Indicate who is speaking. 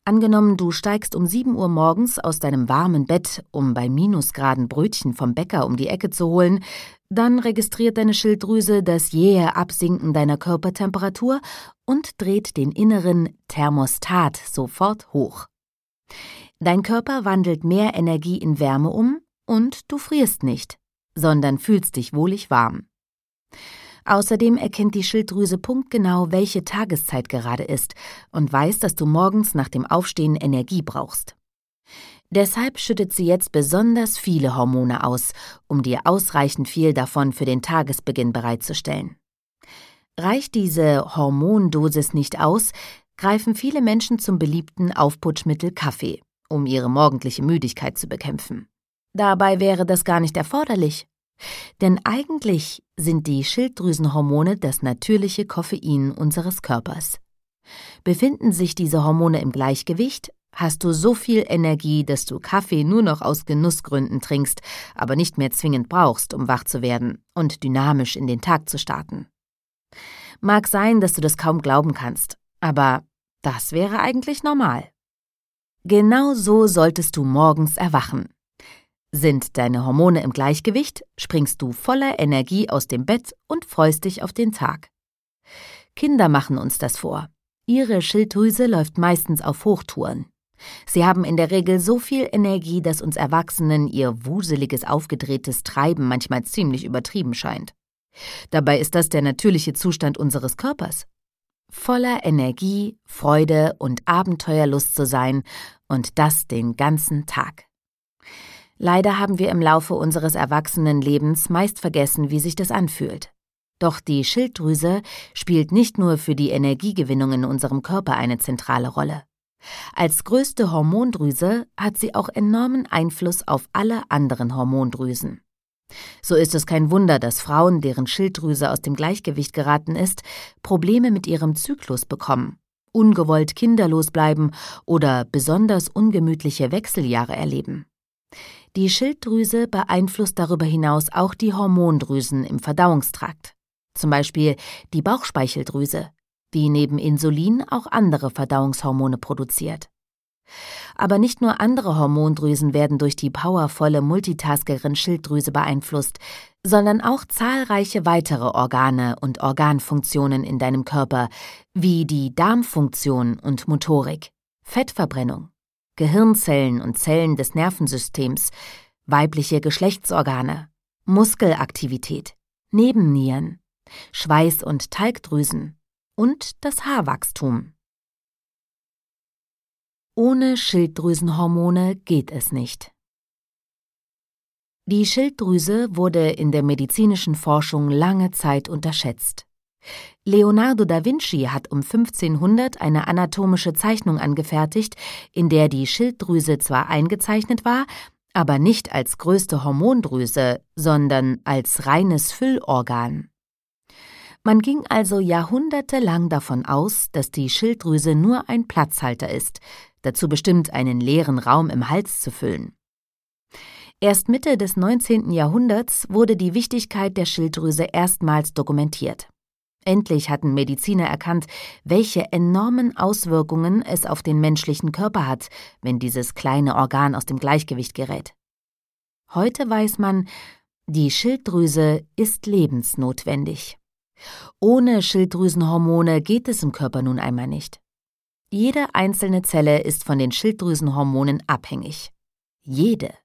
Speaker 1: Angenommen, du steigst um 7 Uhr morgens aus deinem warmen Bett, um bei Minusgraden Brötchen vom Bäcker um die Ecke zu holen, dann registriert deine Schilddrüse das jähe Absinken deiner Körpertemperatur und dreht den inneren Thermostat sofort hoch. Dein Körper wandelt mehr Energie in Wärme um und du frierst nicht, sondern fühlst dich wohlig warm. Außerdem erkennt die Schilddrüse punktgenau, welche Tageszeit gerade ist und weiß, dass du morgens nach dem Aufstehen Energie brauchst. Deshalb schüttet sie jetzt besonders viele Hormone aus, um dir ausreichend viel davon für den Tagesbeginn bereitzustellen. Reicht diese Hormondosis nicht aus, greifen viele Menschen zum beliebten Aufputschmittel Kaffee, um ihre morgendliche Müdigkeit zu bekämpfen. Dabei wäre das gar nicht erforderlich. Denn eigentlich sind die Schilddrüsenhormone das natürliche Koffein unseres Körpers. Befinden sich diese Hormone im Gleichgewicht, hast du so viel Energie, dass du Kaffee nur noch aus Genussgründen trinkst, aber nicht mehr zwingend brauchst, um wach zu werden und dynamisch in den Tag zu starten. Mag sein, dass du das kaum glauben kannst, aber das wäre eigentlich normal. Genau so solltest du morgens erwachen. Sind deine Hormone im Gleichgewicht, springst du voller Energie aus dem Bett und freust dich auf den Tag. Kinder machen uns das vor. Ihre Schilddrüse läuft meistens auf Hochtouren. Sie haben in der Regel so viel Energie, dass uns Erwachsenen ihr wuseliges, aufgedrehtes Treiben manchmal ziemlich übertrieben scheint. Dabei ist das der natürliche Zustand unseres Körpers. Voller Energie, Freude und Abenteuerlust zu sein und das den ganzen Tag. Leider haben wir im Laufe unseres Erwachsenenlebens meist vergessen, wie sich das anfühlt. Doch die Schilddrüse spielt nicht nur für die Energiegewinnung in unserem Körper eine zentrale Rolle. Als größte Hormondrüse hat sie auch enormen Einfluss auf alle anderen Hormondrüsen. So ist es kein Wunder, dass Frauen, deren Schilddrüse aus dem Gleichgewicht geraten ist, Probleme mit ihrem Zyklus bekommen, ungewollt kinderlos bleiben oder besonders ungemütliche Wechseljahre erleben. Die Schilddrüse beeinflusst darüber hinaus auch die Hormondrüsen im Verdauungstrakt, zum Beispiel die Bauchspeicheldrüse, die neben Insulin auch andere Verdauungshormone produziert. Aber nicht nur andere Hormondrüsen werden durch die powervolle Multitaskerin Schilddrüse beeinflusst, sondern auch zahlreiche weitere Organe und Organfunktionen in deinem Körper, wie die Darmfunktion und Motorik, Fettverbrennung, Gehirnzellen und Zellen des Nervensystems, weibliche Geschlechtsorgane, Muskelaktivität, Nebennieren, Schweiß- und Talgdrüsen und das Haarwachstum. Ohne Schilddrüsenhormone geht es nicht. Die Schilddrüse wurde in der medizinischen Forschung lange Zeit unterschätzt. Leonardo da Vinci hat um 1500 eine anatomische Zeichnung angefertigt, in der die Schilddrüse zwar eingezeichnet war, aber nicht als größte Hormondrüse, sondern als reines Füllorgan. Man ging also jahrhundertelang davon aus, dass die Schilddrüse nur ein Platzhalter ist, dazu bestimmt, einen leeren Raum im Hals zu füllen. Erst Mitte des 19. Jahrhunderts wurde die Wichtigkeit der Schilddrüse erstmals dokumentiert. Endlich hatten Mediziner erkannt, welche enormen Auswirkungen es auf den menschlichen Körper hat, wenn dieses kleine Organ aus dem Gleichgewicht gerät. Heute weiß man, die Schilddrüse ist lebensnotwendig. Ohne Schilddrüsenhormone geht es im Körper nun einmal nicht. Jede einzelne Zelle ist von den Schilddrüsenhormonen abhängig. Jede.